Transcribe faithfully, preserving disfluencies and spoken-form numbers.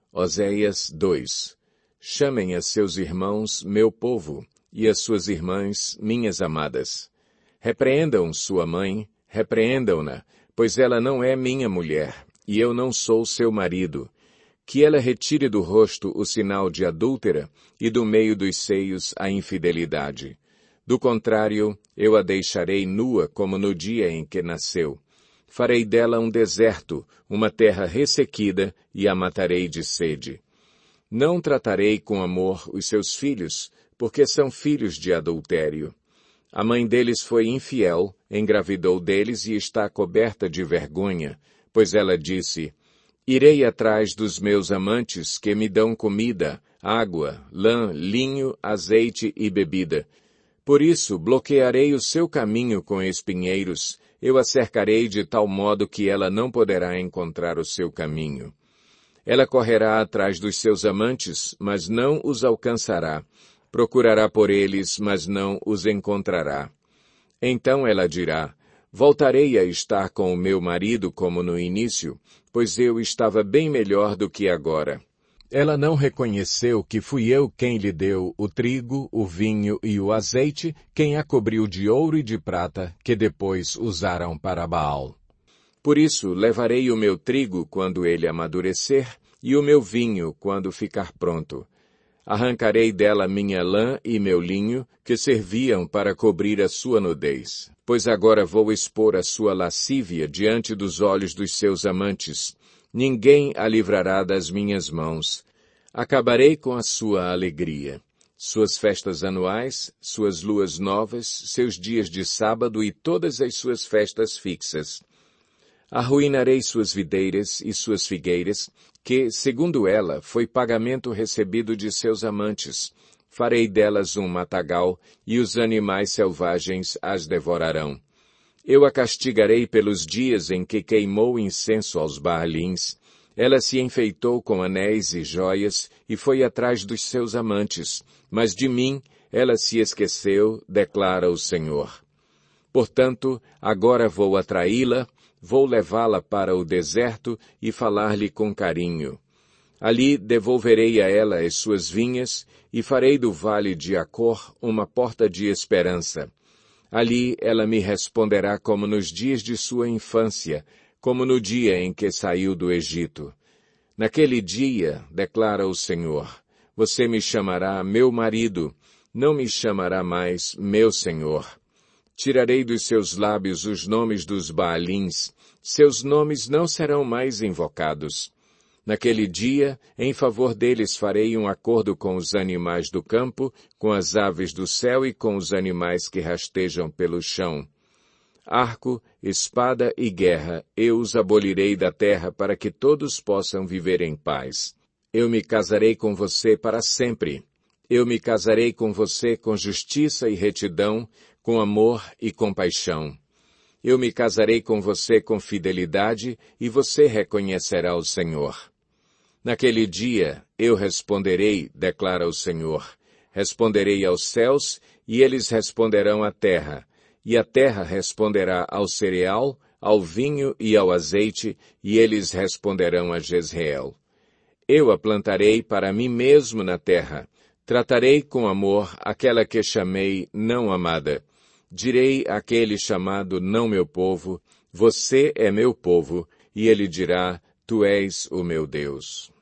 Oséias dois. Chamem a seus irmãos, meu povo, e as suas irmãs, minhas amadas. Repreendam sua mãe, repreendam-na, pois ela não é minha mulher, e eu não sou seu marido. Que ela retire do rosto o sinal de adúltera, e do meio dos seios a infidelidade. Do contrário, eu a deixarei nua como no dia em que nasceu. Farei dela um deserto, uma terra ressequida, e a matarei de sede. Não tratarei com amor os seus filhos, porque são filhos de adultério. A mãe deles foi infiel, engravidou deles e está coberta de vergonha, pois ela disse, irei atrás dos meus amantes que me dão comida, água, lã, linho, azeite e bebida. Por isso, bloquearei o seu caminho com espinheiros, eu a cercarei de tal modo que ela não poderá encontrar o seu caminho. Ela correrá atrás dos seus amantes, mas não os alcançará. Procurará por eles, mas não os encontrará. Então ela dirá, voltarei a estar com o meu marido como no início, pois eu estava bem melhor do que agora. Ela não reconheceu que fui eu quem lhe deu o trigo, o vinho e o azeite, quem a cobriu de ouro e de prata, que depois usaram para Baal. Por isso, levarei o meu trigo quando ele amadurecer, e o meu vinho quando ficar pronto. Arrancarei dela minha lã e meu linho, que serviam para cobrir a sua nudez. Pois agora vou expor a sua lascívia diante dos olhos dos seus amantes. Ninguém a livrará das minhas mãos. Acabarei com a sua alegria. Suas festas anuais, suas luas novas, seus dias de sábado e todas as suas festas fixas. Arruinarei suas videiras e suas figueiras, que, segundo ela, foi pagamento recebido de seus amantes. Farei delas um matagal, e os animais selvagens as devorarão. Eu a castigarei pelos dias em que queimou incenso aos Baalins. Ela se enfeitou com anéis e joias, e foi atrás dos seus amantes. Mas de mim ela se esqueceu, declara o Senhor. Portanto, agora vou atraí-la, vou levá-la para o deserto e falar-lhe com carinho. Ali devolverei a ela as suas vinhas e farei do vale de Acor uma porta de esperança. Ali ela me responderá como nos dias de sua infância, como no dia em que saiu do Egito. Naquele dia, declara o Senhor, você me chamará meu marido, não me chamará mais meu Senhor. Tirarei dos seus lábios os nomes dos Baalins, seus nomes não serão mais invocados. Naquele dia, em favor deles farei um acordo com os animais do campo, com as aves do céu e com os animais que rastejam pelo chão. Arco, espada e guerra, eu os abolirei da terra para que todos possam viver em paz. Eu me casarei com você para sempre. Eu me casarei com você com justiça e retidão, com amor e compaixão. Eu me casarei com você com fidelidade e você reconhecerá o Senhor. Naquele dia eu responderei, declara o Senhor. Responderei aos céus e eles responderão à terra. E a terra responderá ao cereal, ao vinho e ao azeite, e eles responderão a Jezreel. Eu a plantarei para mim mesmo na terra. Tratarei com amor aquela que chamei não amada. Direi àquele chamado não meu povo, você é meu povo, e ele dirá, tu és o meu Deus.